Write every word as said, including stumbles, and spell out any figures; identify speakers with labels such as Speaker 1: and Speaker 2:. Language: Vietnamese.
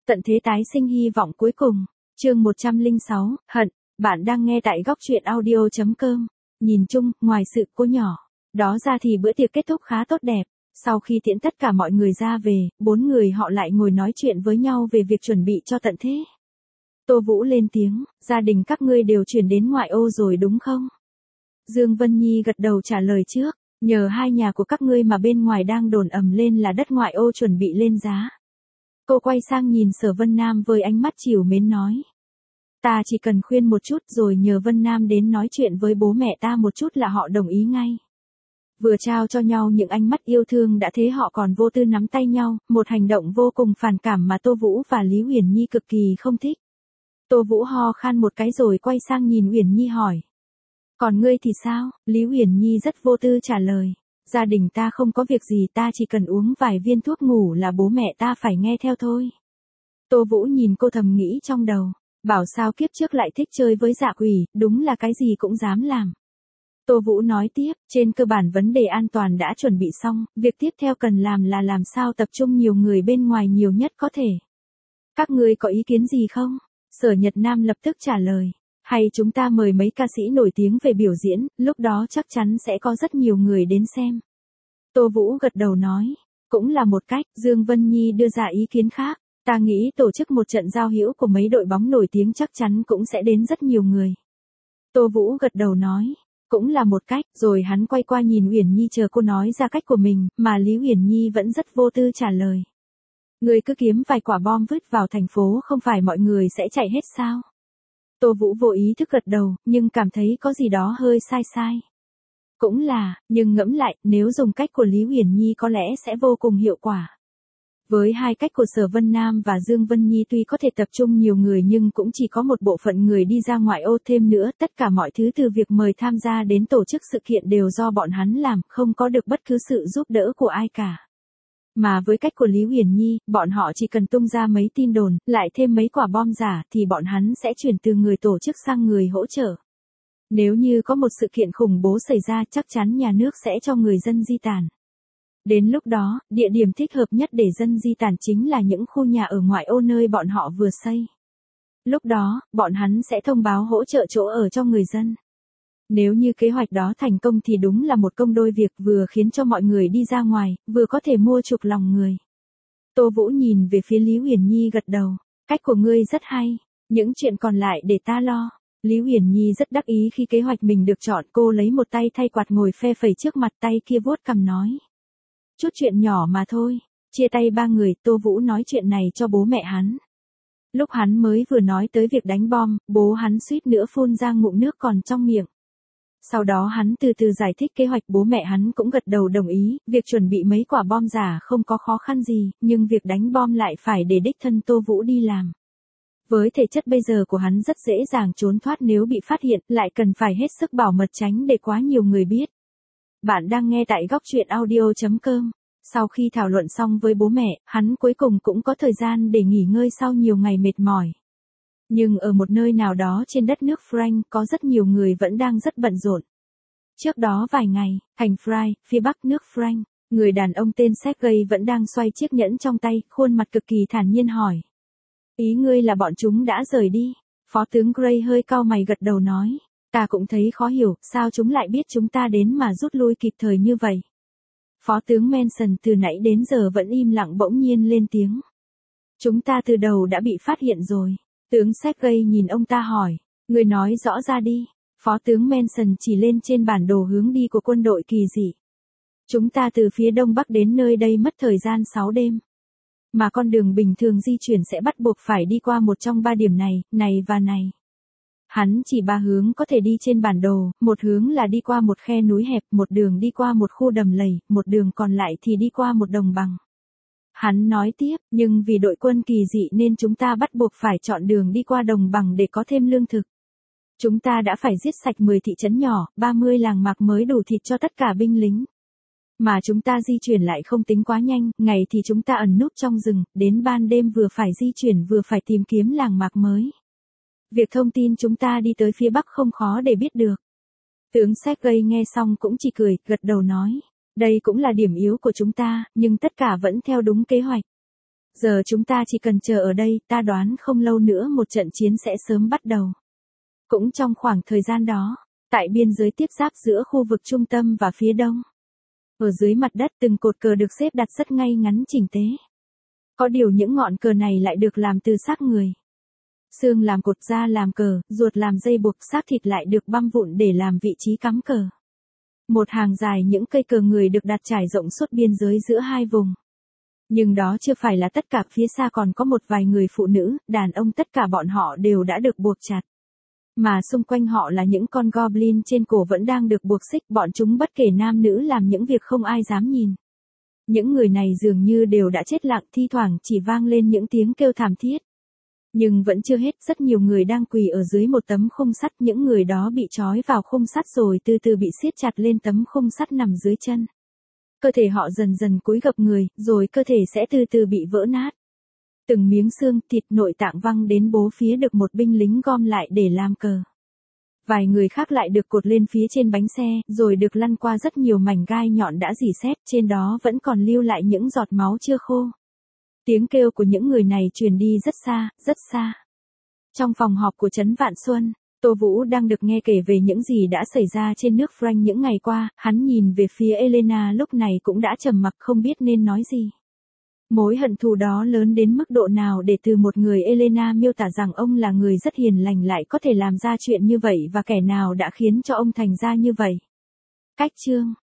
Speaker 1: Tận thế tái sinh hy vọng cuối cùng. Chương một trăm lẻ sáu, hận. Bạn đang nghe tại góc truyện audio chấm com. Nhìn chung, ngoài sự cô nhỏ, đó ra thì bữa tiệc kết thúc khá tốt đẹp. Sau khi tiễn tất cả mọi người ra về, bốn người họ lại ngồi nói chuyện với nhau về việc chuẩn bị cho tận thế. Tô Vũ lên tiếng, gia đình các ngươi đều chuyển đến ngoại ô rồi đúng không? Dương Vân Nhi gật đầu trả lời trước, nhờ hai nhà của các ngươi mà bên ngoài đang đồn ầm lên là đất ngoại ô chuẩn bị lên giá. Cô quay sang nhìn Sở Vân Nam với ánh mắt trìu mến nói. Ta chỉ cần khuyên một chút rồi nhờ Vân Nam đến nói chuyện với bố mẹ ta một chút là họ đồng ý ngay. Vừa trao cho nhau những ánh mắt yêu thương đã thế họ còn vô tư nắm tay nhau, một hành động vô cùng phản cảm mà Tô Vũ và Lý Uyển Nhi cực kỳ không thích. Tô Vũ ho khan một cái rồi quay sang nhìn Uyển Nhi hỏi. Còn ngươi thì sao? Lý Uyển Nhi rất vô tư trả lời. Gia đình ta không có việc gì, ta chỉ cần uống vài viên thuốc ngủ là bố mẹ ta phải nghe theo thôi. Tô Vũ nhìn cô thầm nghĩ trong đầu. Bảo sao kiếp trước lại thích chơi với dạ quỷ, đúng là cái gì cũng dám làm. Tô Vũ nói tiếp, trên cơ bản vấn đề an toàn đã chuẩn bị xong, việc tiếp theo cần làm là làm sao tập trung nhiều người bên ngoài nhiều nhất có thể. Các ngươi có ý kiến gì không? Sở Nhật Nam lập tức trả lời. Hay chúng ta mời mấy ca sĩ nổi tiếng về biểu diễn, lúc đó chắc chắn sẽ có rất nhiều người đến xem. Tô Vũ gật đầu nói, cũng là một cách. Dương Vân Nhi đưa ra ý kiến khác, ta nghĩ tổ chức một trận giao hữu của mấy đội bóng nổi tiếng chắc chắn cũng sẽ đến rất nhiều người. Tô Vũ gật đầu nói, cũng là một cách, rồi hắn quay qua nhìn Uyển Nhi chờ cô nói ra cách của mình, mà Lý Uyển Nhi vẫn rất vô tư trả lời. Người cứ kiếm vài quả bom vứt vào thành phố không phải mọi người sẽ chạy hết sao? Tô Vũ vô ý thức gật đầu, nhưng cảm thấy có gì đó hơi sai sai. Cũng là, nhưng ngẫm lại, nếu dùng cách của Lý Uyển Nhi có lẽ sẽ vô cùng hiệu quả. Với hai cách của Sở Vân Nam và Dương Vân Nhi tuy có thể tập trung nhiều người nhưng cũng chỉ có một bộ phận người đi ra ngoại ô, thêm nữa tất cả mọi thứ từ việc mời tham gia đến tổ chức sự kiện đều do bọn hắn làm, không có được bất cứ sự giúp đỡ của ai cả. Mà với cách của Lý Uyển Nhi, bọn họ chỉ cần tung ra mấy tin đồn, lại thêm mấy quả bom giả thì bọn hắn sẽ chuyển từ người tổ chức sang người hỗ trợ. Nếu như có một sự kiện khủng bố xảy ra chắc chắn nhà nước sẽ cho người dân di tản. Đến lúc đó, địa điểm thích hợp nhất để dân di tản chính là những khu nhà ở ngoại ô nơi bọn họ vừa xây. Lúc đó, bọn hắn sẽ thông báo hỗ trợ chỗ ở cho người dân. Nếu như kế hoạch đó thành công thì đúng là một công đôi việc, vừa khiến cho mọi người đi ra ngoài, vừa có thể mua chuộc lòng người. Tô Vũ nhìn về phía Lý Uyển Nhi gật đầu, cách của ngươi rất hay, những chuyện còn lại để ta lo. Lý Uyển Nhi rất đắc ý khi kế hoạch mình được chọn, cô lấy một tay thay quạt ngồi phe phẩy trước mặt, tay kia vuốt cằm nói. Chút chuyện nhỏ mà thôi. Chia tay ba người, Tô Vũ nói chuyện này cho bố mẹ hắn. Lúc hắn mới vừa nói tới việc đánh bom, bố hắn suýt nữa phun ra ngụm nước còn trong miệng. Sau đó hắn từ từ giải thích kế hoạch, bố mẹ hắn cũng gật đầu đồng ý, việc chuẩn bị mấy quả bom giả không có khó khăn gì, nhưng việc đánh bom lại phải để đích thân Tô Vũ đi làm. Với thể chất bây giờ của hắn rất dễ dàng trốn thoát nếu bị phát hiện, lại cần phải hết sức bảo mật tránh để quá nhiều người biết. Bạn đang nghe tại góc truyện audio chấm com. Sau khi thảo luận xong với bố mẹ, hắn cuối cùng cũng có thời gian để nghỉ ngơi sau nhiều ngày mệt mỏi. Nhưng ở một nơi nào đó trên đất nước Frank có rất nhiều người vẫn đang rất bận rộn. Trước đó vài ngày, thành Fry, phía bắc nước Frank, người đàn ông tên Sergei vẫn đang xoay chiếc nhẫn trong tay, khuôn mặt cực kỳ thản nhiên hỏi. Ý ngươi là bọn chúng đã rời đi? Phó tướng Gray hơi cau mày gật đầu nói. Ta cũng thấy khó hiểu, sao chúng lại biết chúng ta đến mà rút lui kịp thời như vậy? Phó tướng Manson từ nãy đến giờ vẫn im lặng bỗng nhiên lên tiếng. Chúng ta từ đầu đã bị phát hiện rồi. Tướng Sergei nhìn ông ta hỏi. Người nói rõ ra đi. Phó tướng Manson chỉ lên trên bản đồ hướng đi của quân đội kỳ dị. Chúng ta từ phía đông bắc đến nơi đây mất thời gian sáu đêm. Mà con đường bình thường di chuyển sẽ bắt buộc phải đi qua một trong ba điểm này, này và này. Hắn chỉ ba hướng có thể đi trên bản đồ, một hướng là đi qua một khe núi hẹp, một đường đi qua một khu đầm lầy, một đường còn lại thì đi qua một đồng bằng. Hắn nói tiếp, nhưng vì đội quân kỳ dị nên chúng ta bắt buộc phải chọn đường đi qua đồng bằng để có thêm lương thực. Chúng ta đã phải giết sạch mười thị trấn nhỏ, ba mươi làng mạc mới đủ thịt cho tất cả binh lính. Mà chúng ta di chuyển lại không tính quá nhanh, ngày thì chúng ta ẩn núp trong rừng, đến ban đêm vừa phải di chuyển vừa phải tìm kiếm làng mạc mới. Việc thông tin chúng ta đi tới phía bắc không khó để biết được. Tướng Sergei nghe xong cũng chỉ cười, gật đầu nói. Đây cũng là điểm yếu của chúng ta, nhưng tất cả vẫn theo đúng kế hoạch. Giờ chúng ta chỉ cần chờ ở đây, ta đoán không lâu nữa một trận chiến sẽ sớm bắt đầu. Cũng trong khoảng thời gian đó, tại biên giới tiếp giáp giữa khu vực trung tâm và phía đông, ở dưới mặt đất từng cột cờ được xếp đặt rất ngay ngắn chỉnh tế. Có điều những ngọn cờ này lại được làm từ xác người. Xương làm cột, da làm cờ, ruột làm dây buộc, xác thịt lại được băm vụn để làm vị trí cắm cờ. Một hàng dài những cây cờ người được đặt trải rộng suốt biên giới giữa hai vùng. Nhưng đó chưa phải là tất cả, phía xa còn có một vài người phụ nữ, đàn ông, tất cả bọn họ đều đã được buộc chặt. Mà xung quanh họ là những con goblin trên cổ vẫn đang được buộc xích, bọn chúng bất kể nam nữ làm những việc không ai dám nhìn. Những người này dường như đều đã chết lặng, thi thoảng chỉ vang lên những tiếng kêu thảm thiết. Nhưng vẫn chưa hết, rất nhiều người đang quỳ ở dưới một tấm khung sắt, những người đó bị trói vào khung sắt rồi từ từ bị siết chặt lên tấm khung sắt nằm dưới chân. Cơ thể họ dần dần cúi gập người, rồi cơ thể sẽ từ từ bị vỡ nát. Từng miếng xương, thịt, nội tạng văng đến bốn phía được một binh lính gom lại để làm cờ. Vài người khác lại được cột lên phía trên bánh xe, rồi được lăn qua rất nhiều mảnh gai nhọn đã rỉ sét, trên đó vẫn còn lưu lại những giọt máu chưa khô. Tiếng kêu của những người này truyền đi rất xa, rất xa. Trong phòng họp của trấn Vạn Xuân, Tô Vũ đang được nghe kể về những gì đã xảy ra trên nước Frank những ngày qua, hắn nhìn về phía Elena lúc này cũng đã trầm mặc không biết nên nói gì. Mối hận thù đó lớn đến mức độ nào để từ một người Elena miêu tả rằng ông là người rất hiền lành lại có thể làm ra chuyện như vậy, và kẻ nào đã khiến cho ông thành ra như vậy. Cách chương